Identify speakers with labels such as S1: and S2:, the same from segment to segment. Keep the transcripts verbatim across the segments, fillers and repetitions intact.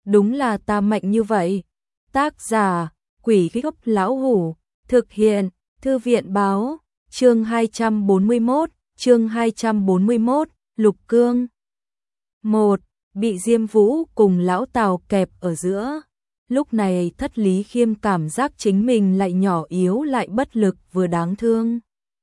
S1: đúng là ta mạnh như vậy. Tác giả, Quỷ Gốc Lão Hủ, thực hiện, Thư viện Báo, chương hai trăm bốn mươi mốt, chương hai trăm bốn mươi mốt, Lục Cương. một. Bị Diêm Vũ cùng Lão Tào kẹp ở giữa. Lúc này Thất Lý Khiêm cảm giác chính mình lại nhỏ yếu lại bất lực vừa đáng thương.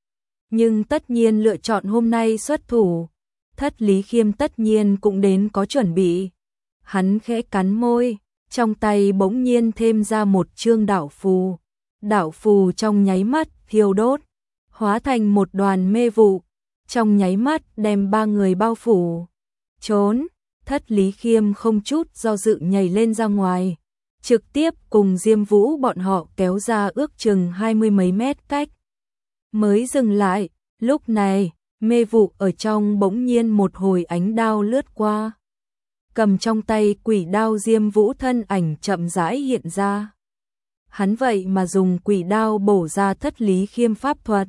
S1: Nhưng tất nhiên lựa chọn hôm nay xuất thủ, Thất Lý Khiêm tất nhiên cũng đến có chuẩn bị. Hắn khẽ cắn môi, trong tay bỗng nhiên thêm ra một chương đạo phù. Đạo phù trong nháy mắt thiêu đốt, hóa thành một đoàn mê vụ, trong nháy mắt đem ba người bao phủ. Trốn, Thất Lý Khiêm không chút do dự nhảy lên ra ngoài, trực tiếp cùng Diêm Vũ bọn họ kéo ra ước chừng hai mươi mấy mét cách. Mới dừng lại, lúc này, mê vụ ở trong bỗng nhiên một hồi ánh đao lướt qua. Cầm trong tay quỷ đao Diêm Vũ thân ảnh chậm rãi hiện ra. Hắn vậy mà dùng quỷ đao bổ ra Thất Lý Khiêm pháp thuật.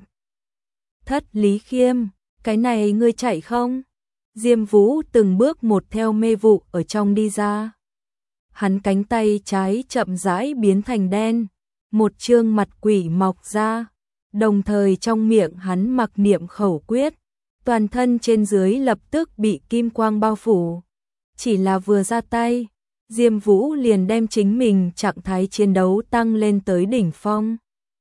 S1: Thất Lý Khiêm, cái này ngươi chạy không? Diêm Vũ từng bước một theo mê vụ ở trong đi ra. Hắn cánh tay trái chậm rãi biến thành đen, một trương mặt quỷ mọc ra, đồng thời trong miệng hắn mặc niệm khẩu quyết, toàn thân trên dưới lập tức bị kim quang bao phủ. Chỉ là vừa ra tay, Diêm Vũ liền đem chính mình trạng thái chiến đấu tăng lên tới đỉnh phong.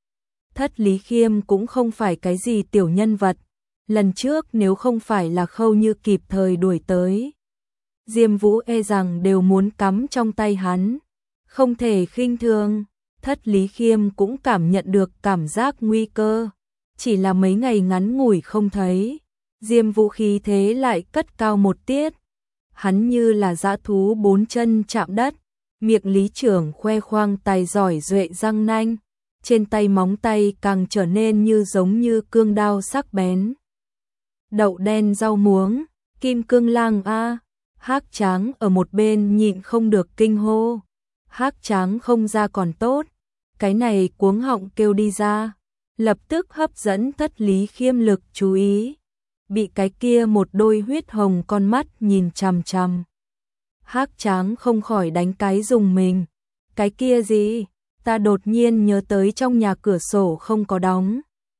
S1: Thất Lý Khiêm cũng không phải cái gì tiểu nhân vật, lần trước nếu không phải là Khâu Như kịp thời đuổi tới, Diêm Vũ e rằng đều muốn cắm trong tay hắn, không thể khinh thường. Thất Lý Khiêm cũng cảm nhận được cảm giác nguy cơ, chỉ là mấy ngày ngắn ngủi không thấy, Diêm Vũ khí thế lại cất cao một tiết. Hắn như là dã thú bốn chân chạm đất, miệng lý trưởng khoe khoang tài giỏi duệ răng nanh, trên tay móng tay càng trở nên như giống như cương đao sắc bén. Đậu đen rau muống, Kim Cương Lang a. Hắc Tráng ở một bên nhịn không được kinh hô. Hắc Tráng không ra còn tốt, cái này cuống họng kêu đi ra, lập tức hấp dẫn Thất Lý Khiêm lực chú ý. Bị cái kia một đôi huyết hồng con mắt nhìn chằm chằm. Hắc Tráng không khỏi đánh cái dùng mình. Cái kia gì? Ta đột nhiên nhớ tới trong nhà cửa sổ không có đóng.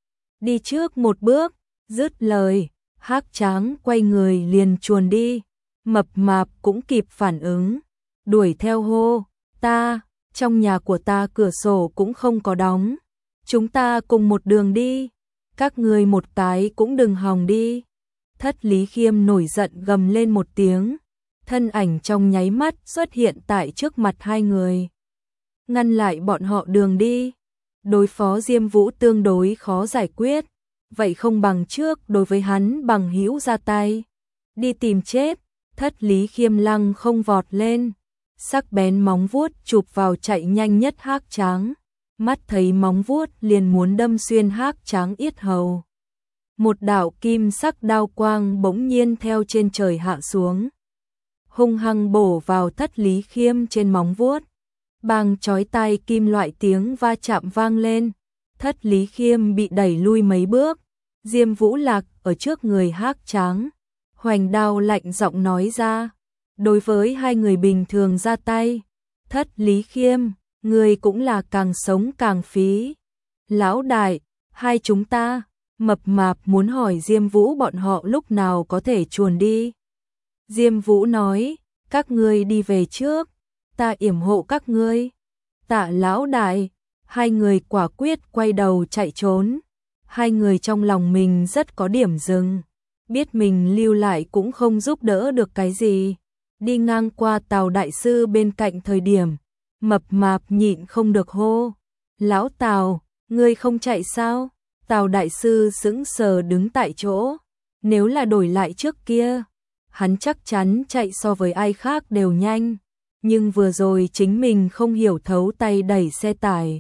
S1: Đi trước một bước, dứt lời, Hắc Tráng quay người liền chuồn đi. Mập Mạp cũng kịp phản ứng, đuổi theo hô, ta, trong nhà của ta cửa sổ cũng không có đóng. Chúng ta cùng một đường đi. Các người một cái cũng đừng hòng đi. Thất Lý Khiêm nổi giận gầm lên một tiếng, thân ảnh trong nháy mắt xuất hiện tại trước mặt hai người, ngăn lại bọn họ đường đi. Đối phó Diêm Vũ tương đối khó giải quyết, vậy không bằng trước đối với hắn bằng hữu ra tay, đi tìm chết. Thất Lý Khiêm lăng không vọt lên, sắc bén móng vuốt chụp vào chạy nhanh nhất Hắc Tráng. Mắt thấy móng vuốt liền muốn đâm xuyên Hắc Tráng yết hầu. Một đạo kim sắc đao quang bỗng nhiên theo trên trời hạ xuống, hung hăng bổ vào Thất Lý Khiêm trên móng vuốt. Bang chói tai kim loại tiếng va chạm vang lên, Thất Lý Khiêm bị đẩy lui mấy bước. Diêm Vũ lạc ở trước người Hắc Tráng, hoành đao lạnh giọng nói ra, đối với hai người bình thường ra tay, Thất Lý Khiêm, người cũng là càng sống càng phí. Lão đại, hai chúng ta. Mập Mạp muốn hỏi Diêm Vũ bọn họ lúc nào có thể chuồn đi. Diêm Vũ nói, các ngươi đi về trước, ta yểm hộ các ngươi. Tạ lão đại. Hai người quả quyết quay đầu chạy trốn. Hai người trong lòng mình rất có điểm dừng, biết mình lưu lại cũng không giúp đỡ được cái gì. Đi ngang qua Tào đại sư bên cạnh thời điểm, Mập Mạp nhịn không được hô, lão Tào, ngươi không chạy sao? Tào đại sư sững sờ đứng tại chỗ, nếu là đổi lại trước kia, hắn chắc chắn chạy so với ai khác đều nhanh, nhưng vừa rồi chính mình không hiểu thấu tay đẩy xe tải.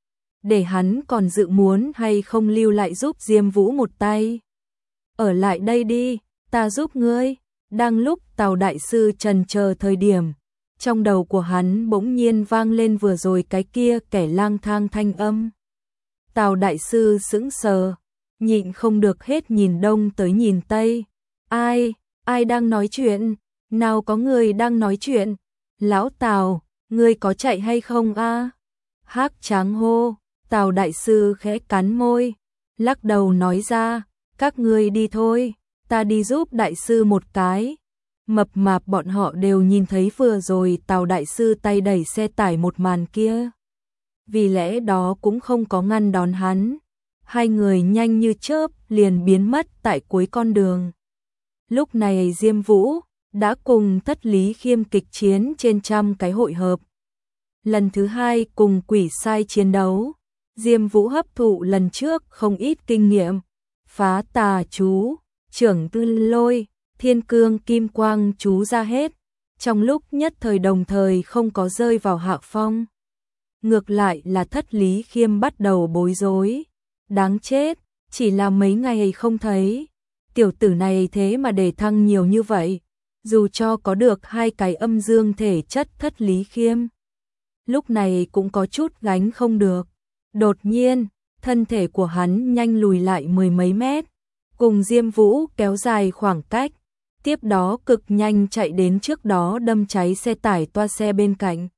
S1: Để hắn còn dự muốn hay không lưu lại giúp Diêm Vũ một tay. Ở lại đây đi, ta giúp ngươi. Đang lúc Tào đại sư trần chờ thời điểm, trong đầu của hắn bỗng nhiên vang lên vừa rồi cái kia kẻ lang thang thanh âm. Tào đại sư sững sờ, nhịn không được hết nhìn đông tới nhìn tây. Ai, ai đang nói chuyện? Nào có người đang nói chuyện? Lão Tào, ngươi có chạy hay không a? Hắc Tráng hô. Tào đại sư khẽ cắn môi, lắc đầu nói ra, các ngươi đi thôi, ta đi giúp đại sư một cái. Mập mạp bọn họ đều nhìn thấy vừa rồi Tào đại sư tay đẩy xe tải một màn kia. Vì lẽ đó cũng không có ngăn đón hắn. Hai người nhanh như chớp liền biến mất tại cuối con đường. Lúc này Diêm Vũ đã cùng Thất Lý Khiêm kịch chiến trên trăm cái hội hợp. Lần thứ hai cùng quỷ sai chiến đấu, Diêm Vũ hấp thụ lần trước không ít kinh nghiệm, phá tà chú, trưởng tư lôi, thiên cương kim quang chú ra hết, trong lúc nhất thời đồng thời không có rơi vào hạ phong. Ngược lại là Thất Lý Khiêm bắt đầu bối rối, đáng chết, chỉ là mấy ngày không thấy, tiểu tử này thế mà để thăng nhiều như vậy, dù cho có được hai cái âm dương thể chất Thất Lý Khiêm. Lúc này cũng có chút gánh không được. Đột nhiên, thân thể của hắn nhanh lùi lại mười mấy mét, cùng Diêm Vũ kéo dài khoảng cách, tiếp đó cực nhanh chạy đến trước đó đâm cháy xe tải toa xe bên cạnh.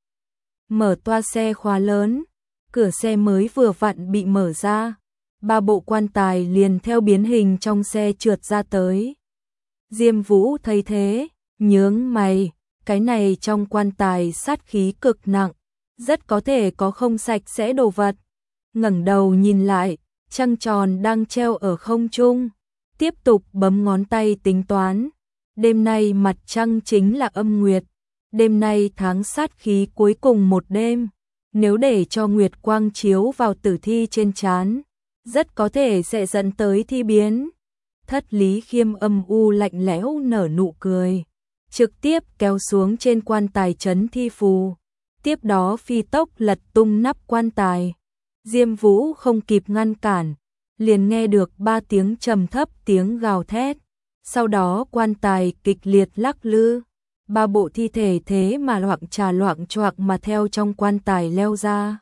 S1: Mở toa xe khóa lớn, cửa xe mới vừa vặn bị mở ra, ba bộ quan tài liền theo biến hình trong xe trượt ra tới. Diêm Vũ thấy thế, nhướng mày, cái này trong quan tài sát khí cực nặng, rất có thể có không sạch sẽ đồ vật. Ngẩng đầu nhìn lại, trăng tròn đang treo ở không trung, tiếp tục bấm ngón tay tính toán. Đêm nay mặt trăng chính là âm nguyệt, đêm nay tháng sát khí cuối cùng một đêm, nếu để cho nguyệt quang chiếu vào tử thi trên trán, rất có thể sẽ dẫn tới thi biến. Thất Lý Khiêm âm u lạnh lẽo nở nụ cười, trực tiếp kéo xuống trên quan tài trấn thi phù, tiếp đó phi tốc lật tung nắp quan tài. Diêm Vũ không kịp ngăn cản, liền nghe được ba tiếng trầm thấp tiếng gào thét, sau đó quan tài kịch liệt lắc lư, ba bộ thi thể thế mà loạng trà loạng choạng mà theo trong quan tài leo ra.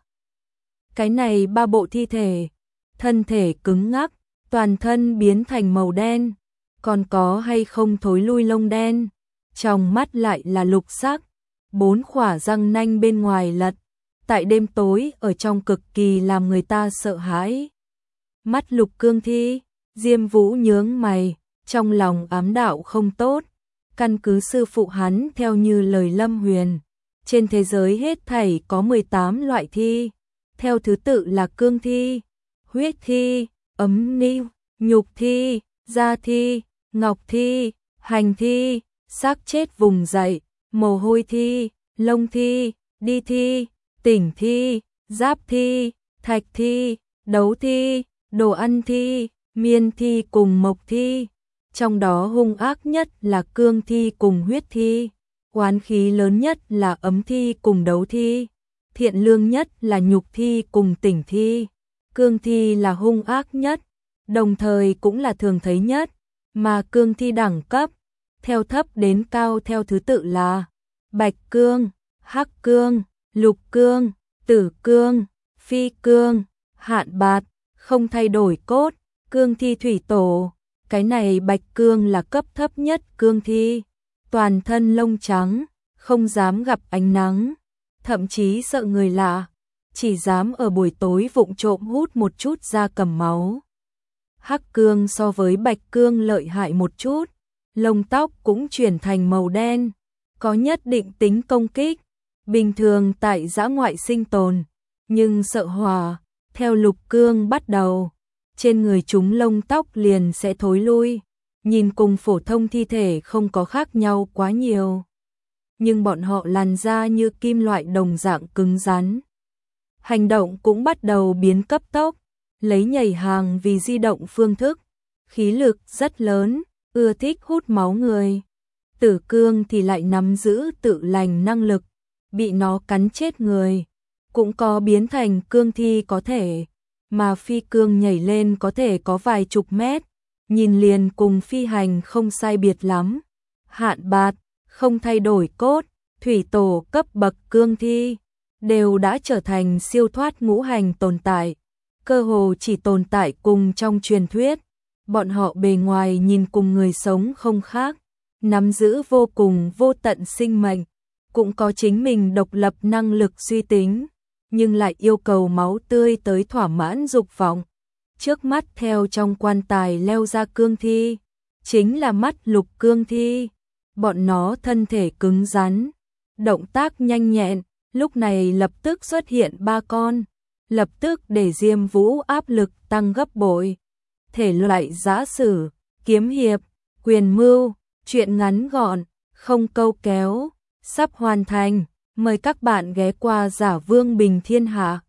S1: Cái này ba bộ thi thể, thân thể cứng ngắc, toàn thân biến thành màu đen, còn có hay không thối lui lông đen, trong mắt lại là lục sắc, bốn khỏa răng nanh bên ngoài lật, tại đêm tối ở trong cực kỳ làm người ta sợ hãi. Mắt Lục Cương thi, Diêm Vũ nhướng mày, trong lòng ám đạo không tốt, căn cứ sư phụ hắn theo như lời Lâm Huyền, trên thế giới hết thảy có mười tám loại thi, theo thứ tự là cương thi, huyết thi, ấm ni, nhục thi, da thi, ngọc thi, hành thi, xác chết vùng dậy, mồ hôi thi, lông thi, đi thi, tỉnh thi, giáp thi, thạch thi, đấu thi, đồ ăn thi, miên thi cùng mộc thi. Trong đó hung ác nhất là cương thi cùng huyết thi, oán khí lớn nhất là ấm thi cùng đấu thi, thiện lương nhất là nhục thi cùng tỉnh thi. Cương thi là hung ác nhất, đồng thời cũng là thường thấy nhất, mà cương thi đẳng cấp, theo thấp đến cao theo thứ tự là bạch cương, hắc cương, lục cương, tử cương, phi cương, hạn bạt, không thay đổi cốt, cương thi thủy tổ. Cái này bạch cương là cấp thấp nhất cương thi, toàn thân lông trắng, không dám gặp ánh nắng, thậm chí sợ người lạ, chỉ dám ở buổi tối vụng trộm hút một chút da cầm máu. Hắc cương so với bạch cương lợi hại một chút, lông tóc cũng chuyển thành màu đen, có nhất định tính công kích, bình thường tại dã ngoại sinh tồn, nhưng sợ hỏa, theo lục cương bắt đầu, trên người chúng lông tóc liền sẽ thối lui, nhìn cùng phổ thông thi thể không có khác nhau quá nhiều. Nhưng bọn họ làn da như kim loại đồng dạng cứng rắn. Hành động cũng bắt đầu biến cấp tốc, lấy nhảy hàng vì di động phương thức, khí lực rất lớn, ưa thích hút máu người. Tử cương thì lại nắm giữ tự lành năng lực, bị nó cắn chết người, cũng có biến thành cương thi có thể, mà phi cương nhảy lên có thể có vài chục mét, nhìn liền cùng phi hành không sai biệt lắm. Hạn bạt, không thay đổi cốt, thủy tổ cấp bậc cương thi, đều đã trở thành siêu thoát ngũ hành tồn tại, cơ hồ chỉ tồn tại cùng trong truyền thuyết. Bọn họ bề ngoài nhìn cùng người sống không khác, nắm giữ vô cùng vô tận sinh mệnh, cũng có chính mình độc lập năng lực suy tính, nhưng lại yêu cầu máu tươi tới thỏa mãn dục vọng. Trước mắt theo trong quan tài leo ra cương thi, chính là mắt lục cương thi. Bọn nó thân thể cứng rắn, động tác nhanh nhẹn, lúc này lập tức xuất hiện ba con, lập tức để Diêm Vũ áp lực tăng gấp bội. Thể loại giã sử, kiếm hiệp, quyền mưu, truyện ngắn gọn, không câu kéo, sắp hoàn thành. Mời các bạn ghé qua Giả Vương Bình Thiên Hạ.